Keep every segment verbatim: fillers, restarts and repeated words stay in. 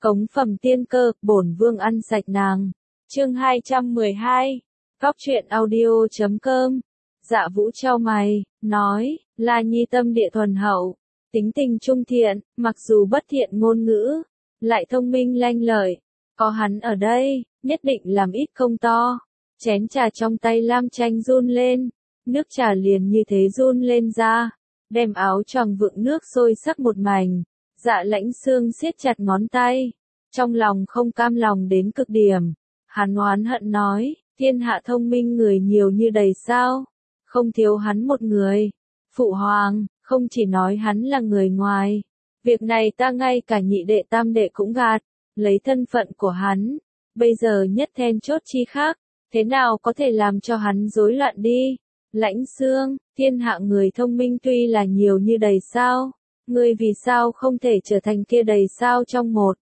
Cống phẩm tiên cơ, bổn vương ăn sạch nàng. Chương hai trăm mười hai. Góc truyện audio chấm com. Dạ Vũ chau mày, nói, La Nhi tâm địa thuần hậu, tính tình trung thiện, mặc dù bất thiện ngôn ngữ, lại thông minh lanh lợi, có hắn ở đây, nhất định làm ít công to. Chén trà trong tay Lam Tranh run lên, nước trà liền như thế run lên ra, đem áo choàng vượng nước sôi sắc một mảnh. Dạ Lãnh Xương siết chặt ngón tay, trong lòng không cam lòng đến cực điểm. Hắn oán hận nói, thiên hạ thông minh người nhiều như đầy sao, không thiếu hắn một người. Phụ hoàng, không chỉ nói hắn là người ngoài, việc này ta ngay cả nhị đệ tam đệ cũng gạt, lấy thân phận của hắn, bây giờ nhất then chốt chi khác, thế nào có thể làm cho hắn rối loạn đi. Lãnh Xương, thiên hạ người thông minh tuy là nhiều như đầy sao, ngươi vì sao không thể trở thành kia đầy sao trong một.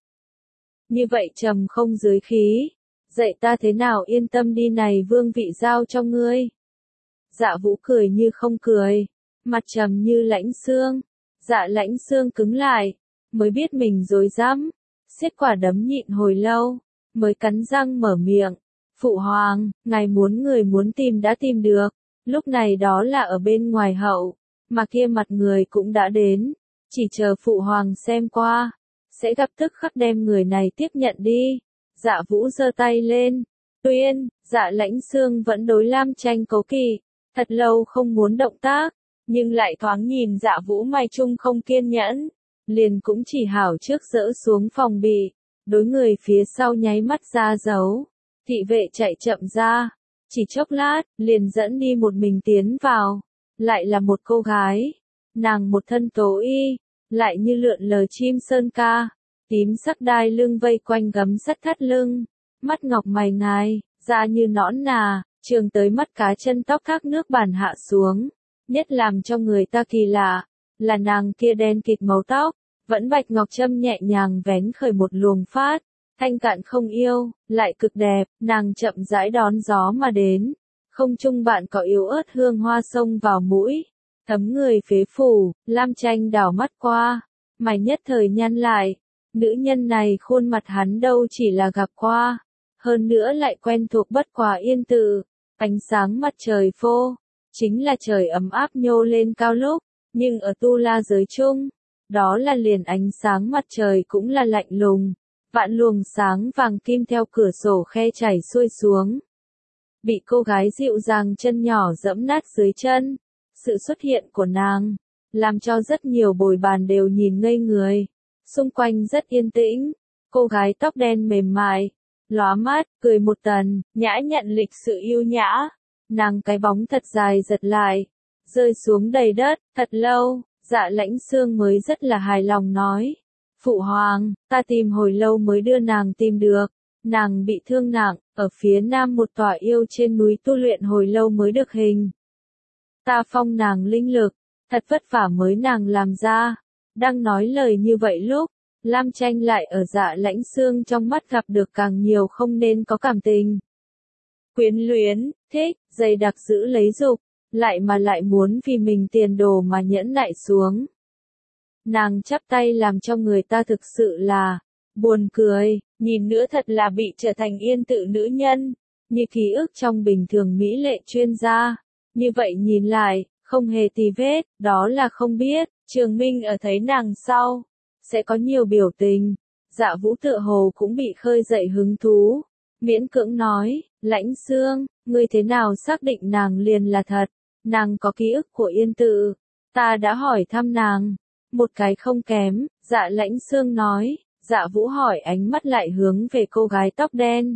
Như vậy trầm không dưới khí, dạy ta thế nào yên tâm đi này vương vị giao cho ngươi. Dạ Vũ cười như không cười, mặt trầm như Lãnh Xương. Dạ Lãnh Xương cứng lại, mới biết mình dối dám, siết quả đấm nhịn hồi lâu, mới cắn răng mở miệng. Phụ hoàng, ngài muốn người muốn tìm đã tìm được, lúc này đó là ở bên ngoài hậu, mà kia mặt người cũng đã đến, chỉ chờ phụ hoàng xem qua, sẽ gặp tức khắc đem người này tiếp nhận đi. Dạ Vũ giơ tay lên, tuyên. Dạ Lãnh Xương vẫn đối Lam Tranh cố kỵ, thật lâu không muốn động tác, nhưng lại thoáng nhìn Dạ Vũ mày chung không kiên nhẫn, liền cũng chỉ hảo trước dỡ xuống phòng bị, đối người phía sau nháy mắt ra dấu. Thị vệ chạy chậm ra, chỉ chốc lát, liền dẫn đi một mình tiến vào, lại là một cô gái, nàng một thân tố y, lại như lượn lờ chim sơn ca, tím sắc đai lưng vây quanh gấm sắt thắt lưng, mắt ngọc mày ngài, da như nõn nà, trường tới mắt cá chân tóc thác nước bản hạ xuống, nhất làm cho người ta kỳ lạ, là nàng kia đen kịt màu tóc, vẫn bạch ngọc châm nhẹ nhàng vén khởi một luồng phát, thanh cạn không yêu, lại cực đẹp, nàng chậm rãi đón gió mà đến, không trung bạn có yếu ớt hương hoa xông vào mũi, thấm người phế phủ. Lam Tranh đảo mắt qua, mày nhất thời nhăn lại, nữ nhân này khuôn mặt hắn đâu chỉ là gặp qua, hơn nữa lại quen thuộc bất quá yên tự. Ánh sáng mặt trời phô, chính là trời ấm áp nhô lên cao lúc, nhưng ở tu la giới chung, đó là liền ánh sáng mặt trời cũng là lạnh lùng, vạn luồng sáng vàng kim theo cửa sổ khe chảy xuôi xuống, bị cô gái dịu dàng chân nhỏ dẫm nát dưới chân. Sự xuất hiện của nàng, làm cho rất nhiều bồi bàn đều nhìn ngây người, xung quanh rất yên tĩnh, cô gái tóc đen mềm mại, lóa mắt, cười một tần, nhã nhặn lịch sự yêu nhã, nàng cái bóng thật dài giật lại, rơi xuống đầy đất. Thật lâu, Dạ Lãnh Xương mới rất là hài lòng nói, phụ hoàng, ta tìm hồi lâu mới đưa nàng tìm được, nàng bị thương nặng, ở phía nam một tòa yêu trên núi tu luyện hồi lâu mới được hình. Ta phong nàng linh lực, thật vất vả mới nàng làm ra. Đang nói lời như vậy lúc, Lam Tranh lại ở Dạ Lãnh Xương trong mắt gặp được càng nhiều không nên có cảm tình. Quyến luyến, thích, dày đặc giữ lấy dục, lại mà lại muốn vì mình tiền đồ mà nhẫn nại xuống. Nàng chắp tay làm cho người ta thực sự là buồn cười, nhìn nữa thật là bị trở thành yên tự nữ nhân, như ký ức trong bình thường mỹ lệ chuyên gia. Như vậy nhìn lại, không hề tì vết, đó là không biết, Trường Minh ở thấy nàng sau, sẽ có nhiều biểu tình. Dạ Vũ tựa hồ cũng bị khơi dậy hứng thú, miễn cưỡng nói, Lãnh Xương, ngươi thế nào xác định nàng liền là thật, nàng có ký ức của yên tự, ta đã hỏi thăm nàng, một cái không kém. Dạ Lãnh Xương nói. Dạ Vũ hỏi ánh mắt lại hướng về cô gái tóc đen.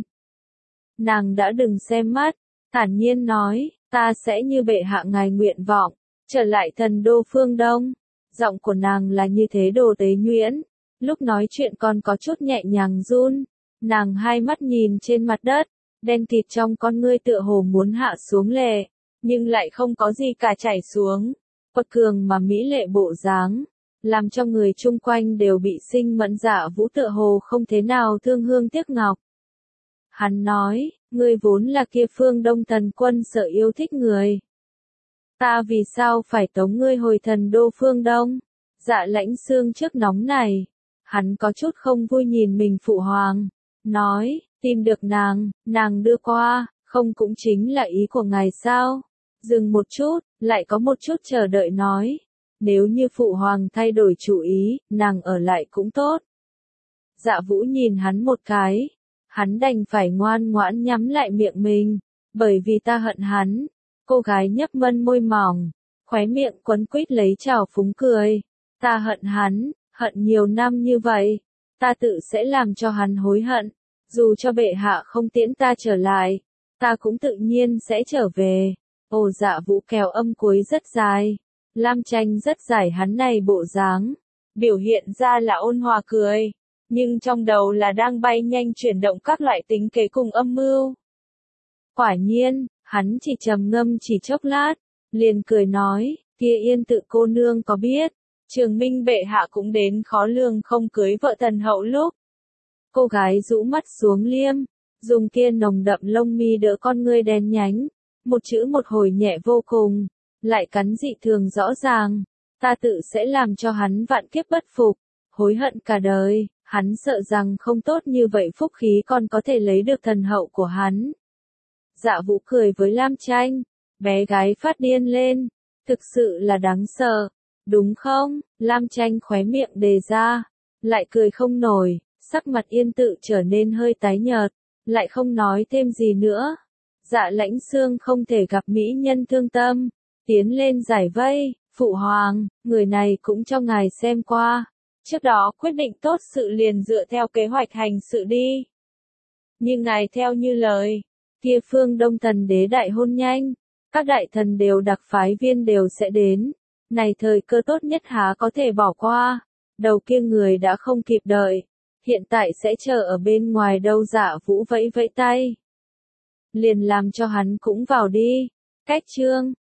Nàng đã đừng xem mắt, thản nhiên nói, ta sẽ như bệ hạ ngài nguyện vọng, trở lại thần đô phương Đông. Giọng của nàng là như thế đồ tế nhuyễn, lúc nói chuyện còn có chút nhẹ nhàng run, nàng hai mắt nhìn trên mặt đất, đen kịt trong con ngươi tựa hồ muốn hạ xuống lệ, nhưng lại không có gì cả chảy xuống, quật cường mà mỹ lệ bộ dáng, làm cho người chung quanh đều bị sinh mẫn. Dạ Vũ tựa hồ không thế nào thương hương tiếc ngọc. Hắn nói, ngươi vốn là kia phương Đông thần quân sở yêu thích người. Ta vì sao phải tống ngươi hồi thần đô phương Đông? Dạ Lãnh Xương trước nóng này, Hắn có chút không vui nhìn mình phụ hoàng, nói, tìm được nàng, nàng đưa qua, không cũng chính là ý của ngài sao? Dừng một chút, lại có một chút chờ đợi nói, nếu như phụ hoàng thay đổi chủ ý, nàng ở lại cũng tốt. Dạ Vũ nhìn hắn một cái, hắn đành phải ngoan ngoãn nhắm lại miệng mình, bởi vì ta hận hắn. Cô gái nhấp mân môi mỏng, khóe miệng quấn quýt lấy trào phúng cười, ta hận hắn, hận nhiều năm như vậy, ta tự sẽ làm cho hắn hối hận, dù cho bệ hạ không tiễn ta trở lại, ta cũng tự nhiên sẽ trở về. Ồ Dạ Vũ kéo âm cuối rất dài, Lam Tranh rất giải hắn này bộ dáng, biểu hiện ra là ôn hòa cười, nhưng trong đầu là đang bay nhanh chuyển động các loại tính kế cùng âm mưu. Quả nhiên, hắn chỉ trầm ngâm chỉ chốc lát, liền cười nói, kia Yên Tự cô nương có biết, Trường Minh bệ hạ cũng đến khó lường không cưới vợ thần hậu lúc. Cô gái rũ mắt xuống liêm, dùng kia nồng đậm lông mi đỡ con ngươi đen nhánh, một chữ một hồi nhẹ vô cùng, lại cắn dị thường rõ ràng, ta tự sẽ làm cho hắn vạn kiếp bất phục, hối hận cả đời, hắn sợ rằng không tốt như vậy phúc khí còn có thể lấy được thần hậu của hắn. Dạ Vũ cười với Lam Tranh, bé gái phát điên lên, thực sự là đáng sợ, đúng không? Lam Tranh khóe miệng đề ra, lại cười không nổi, sắc mặt Yên Tự trở nên hơi tái nhợt, lại không nói thêm gì nữa. Dạ Lãnh Xương không thể gặp mỹ nhân thương tâm, tiến lên giải vây, phụ hoàng, người này cũng cho ngài xem qua, trước đó quyết định tốt sự liền dựa theo kế hoạch hành sự đi. Nhưng ngài theo như lời, kia phương Đông thần đế đại hôn nhanh, các đại thần đều đặc phái viên đều sẽ đến, này thời cơ tốt nhất há có thể bỏ qua, đầu kia người đã không kịp đợi, hiện tại sẽ chờ ở bên ngoài đâu. Dạ Vũ vẫy vẫy tay, liền làm cho hắn cũng vào đi. Cách chương